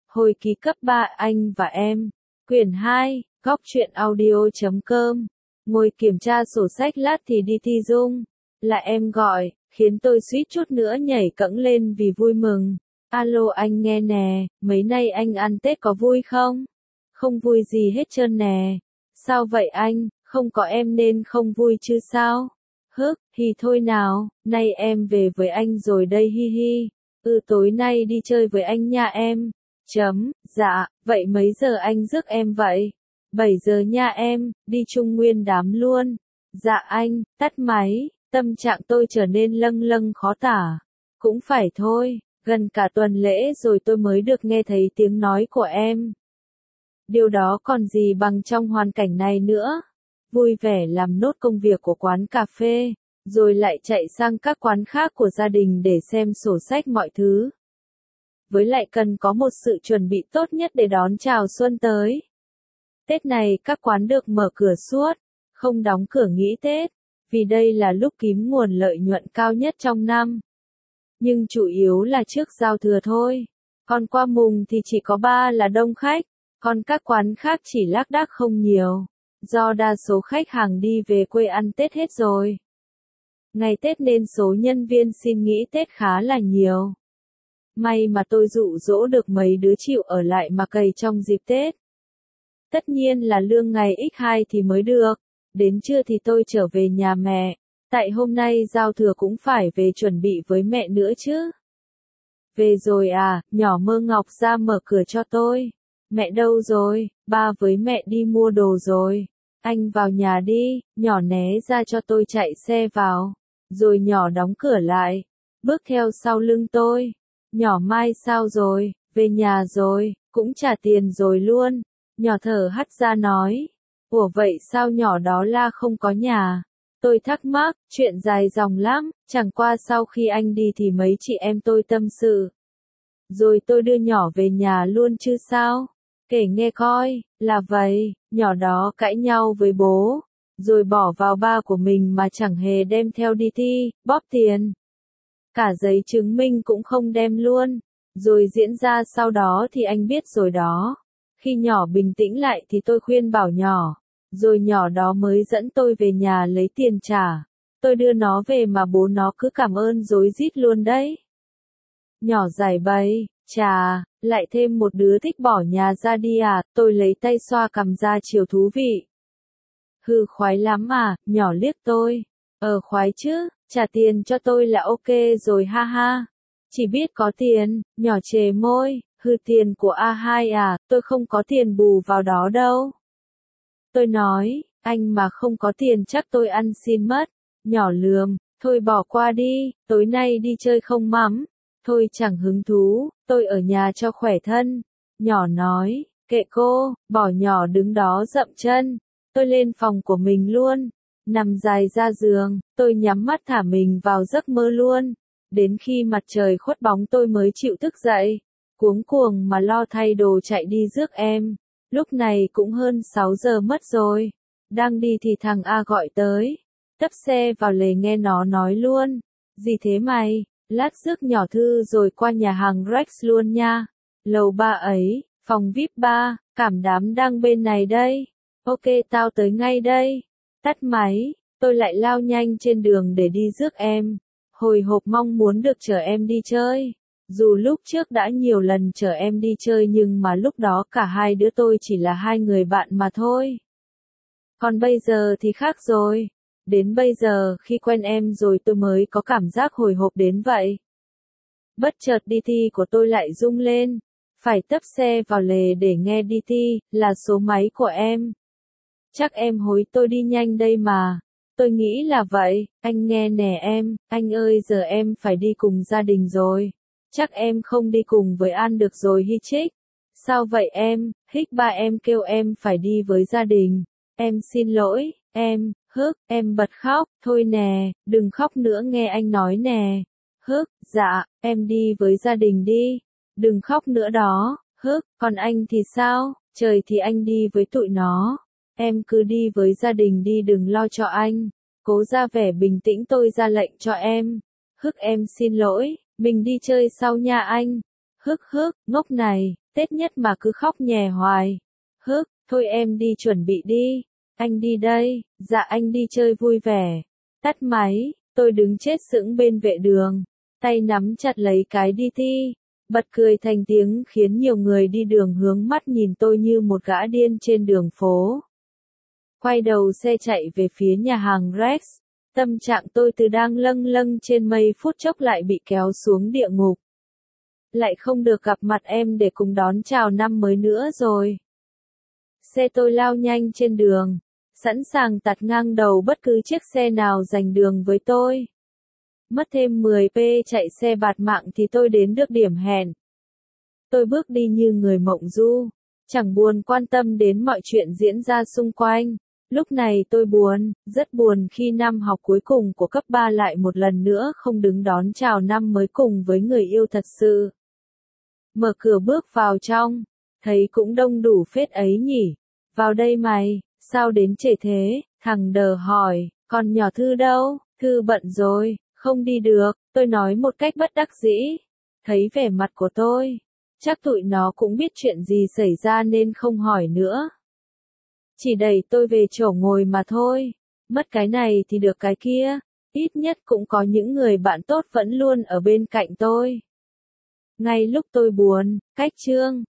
Hồi ký cấp 3 anh và em. Quyển 2, góc truyện audio.com. Ngồi kiểm tra sổ sách lát thì đi thi Dung. Là em gọi, khiến tôi suýt chút nữa nhảy cẫng lên vì vui mừng. Alo anh nghe nè, mấy nay anh ăn Tết có vui không? Không vui gì hết trơn nè. Sao vậy anh, không có em nên không vui chứ sao? Thì thôi nào, nay em về với anh rồi đây hi hi. Tối nay đi chơi với anh nha em. Dạ, vậy mấy giờ anh rước em vậy? 7 giờ nha em, đi chung nguyên đám luôn. Dạ anh, tắt máy, tâm trạng tôi trở nên lâng lâng khó tả. Cũng phải thôi, gần cả tuần lễ rồi tôi mới được nghe thấy tiếng nói của em. Điều đó còn gì bằng trong hoàn cảnh này nữa. Vui vẻ làm nốt công việc của quán cà phê, rồi lại chạy sang các quán khác của gia đình để xem sổ sách mọi thứ. Với lại cần có một sự chuẩn bị tốt nhất để đón chào xuân tới. Tết này các quán được mở cửa suốt, không đóng cửa nghỉ Tết, vì đây là lúc kiếm nguồn lợi nhuận cao nhất trong năm. Nhưng chủ yếu là trước giao thừa thôi, còn qua mùng thì chỉ có 3 là đông khách, còn các quán khác chỉ lác đác không nhiều, do đa số khách hàng đi về quê ăn Tết hết rồi. Ngày Tết nên số nhân viên xin nghỉ Tết khá là nhiều. May mà tôi dụ dỗ được mấy đứa chịu ở lại mà cày trong dịp Tết. Tất nhiên là lương ngày X2 thì mới được, đến trưa thì tôi trở về nhà mẹ, tại hôm nay giao thừa cũng phải về chuẩn bị với mẹ nữa chứ. Về rồi à, nhỏ Mơ Ngọc ra mở cửa cho tôi. Mẹ đâu rồi, ba với mẹ đi mua đồ rồi. Anh vào nhà đi, nhỏ né ra cho tôi chạy xe vào. Rồi nhỏ đóng cửa lại, bước theo sau lưng tôi. Nhỏ Mai sao rồi, về nhà rồi, cũng trả tiền rồi luôn. Nhỏ thở hắt ra nói. Ủa vậy sao nhỏ đó la không có nhà? Tôi thắc mắc, chuyện dài dòng lắm, chẳng qua sau khi anh đi thì mấy chị em tôi tâm sự. Rồi tôi đưa nhỏ về nhà luôn chứ sao? Kể nghe coi, là vậy, nhỏ đó cãi nhau với bố, rồi bỏ vào ba của mình mà chẳng hề đem theo đi thi, bóp tiền. Cả giấy chứng minh cũng không đem luôn. Rồi diễn ra sau đó thì anh biết rồi đó. Khi nhỏ bình tĩnh lại thì tôi khuyên bảo nhỏ. Rồi nhỏ đó mới dẫn tôi về nhà lấy tiền trả. Tôi đưa nó về mà bố nó cứ cảm ơn rối rít luôn đấy. Nhỏ giải bày, chà, lại thêm một đứa thích bỏ nhà ra đi à, tôi lấy tay xoa cằm ra chiều thú vị. Khoái lắm à, nhỏ liếc tôi. Khoái chứ, trả tiền cho tôi là ok rồi ha ha. Chỉ biết có tiền, nhỏ chề môi, tiền của A2 à, tôi không có tiền bù vào đó đâu. Tôi nói, anh mà không có tiền chắc tôi ăn xin mất. Nhỏ lườm, thôi bỏ qua đi, tối nay đi chơi không mắm. Thôi chẳng hứng thú, tôi ở nhà cho khỏe thân. Nhỏ nói, kệ cô, bỏ nhỏ đứng đó dậm chân. Tôi lên phòng của mình luôn. Nằm dài ra giường, tôi nhắm mắt thả mình vào giấc mơ luôn. Đến khi mặt trời khuất bóng tôi mới chịu thức dậy. Cuống cuồng mà lo thay đồ chạy đi rước em. Lúc này cũng hơn 6 giờ mất rồi. Đang đi thì thằng A gọi tới. Tấp xe vào lề nghe nó nói luôn. Gì thế mày? Lát rước nhỏ Thư rồi qua nhà hàng Rex luôn nha. Lầu 3 ấy, phòng VIP 3, cảm đám đang bên này đây. Ok tao tới ngay đây. Tắt máy, tôi lại lao nhanh trên đường để đi rước em. Hồi hộp mong muốn được chở em đi chơi. Dù lúc trước đã nhiều lần chở em đi chơi nhưng mà lúc đó cả hai đứa tôi chỉ là hai người bạn mà thôi. Còn bây giờ thì khác rồi. Đến bây giờ khi quen em rồi tôi mới có cảm giác hồi hộp đến vậy. Bất chợt đi thi của tôi lại rung lên. Phải tấp xe vào lề để nghe đi thi, là số máy của em. Chắc em hối tôi đi nhanh đây mà. Tôi nghĩ là vậy, anh nghe nè em, anh ơi giờ em phải đi cùng gia đình rồi. Chắc em không đi cùng với An được rồi hi chích. Sao vậy em, ba em kêu em phải đi với gia đình. Em xin lỗi, em, em bật khóc, thôi nè, đừng khóc nữa nghe anh nói nè. Dạ, em đi với gia đình đi. Đừng khóc nữa đó, còn anh thì sao, trời thì anh đi với tụi nó. Em cứ đi với gia đình đi đừng lo cho anh. Cố ra vẻ bình tĩnh tôi ra lệnh cho em. Em xin lỗi, mình đi chơi sau nha anh. Ngốc này, Tết nhất mà cứ khóc nhè hoài. Hức, thôi em đi chuẩn bị đi. Anh đi đây, dạ anh đi chơi vui vẻ. Tắt máy, tôi đứng chết sững bên vệ đường, tay nắm chặt lấy cái đi thi, bật cười thành tiếng khiến nhiều người đi đường hướng mắt nhìn tôi như một gã điên trên đường phố. Quay đầu xe chạy về phía nhà hàng Rex, tâm trạng tôi từ đang lâng lâng trên mây phút chốc lại bị kéo xuống địa ngục. Lại không được gặp mặt em để cùng đón chào năm mới nữa rồi. Xe tôi lao nhanh trên đường, sẵn sàng tạt ngang đầu bất cứ chiếc xe nào giành đường với tôi. Mất thêm 10p chạy xe bạt mạng thì tôi đến được điểm hẹn. Tôi bước đi như người mộng du, chẳng buồn quan tâm đến mọi chuyện diễn ra xung quanh. Lúc này tôi buồn, rất buồn khi năm học cuối cùng của cấp 3 lại một lần nữa không đứng đón chào năm mới cùng với người yêu thật sự. Mở cửa bước vào trong, thấy cũng đông đủ phết ấy nhỉ. Vào đây mày, sao đến trễ thế? Thằng đờ hỏi, còn nhỏ Thư đâu? Thư bận rồi, không đi được, tôi nói một cách bất đắc dĩ. Thấy vẻ mặt của tôi, chắc tụi nó cũng biết chuyện gì xảy ra nên không hỏi nữa. Chỉ đẩy tôi về chỗ ngồi mà thôi, mất cái này thì được cái kia, ít nhất cũng có những người bạn tốt vẫn luôn ở bên cạnh tôi. Ngay lúc tôi buồn, cách chương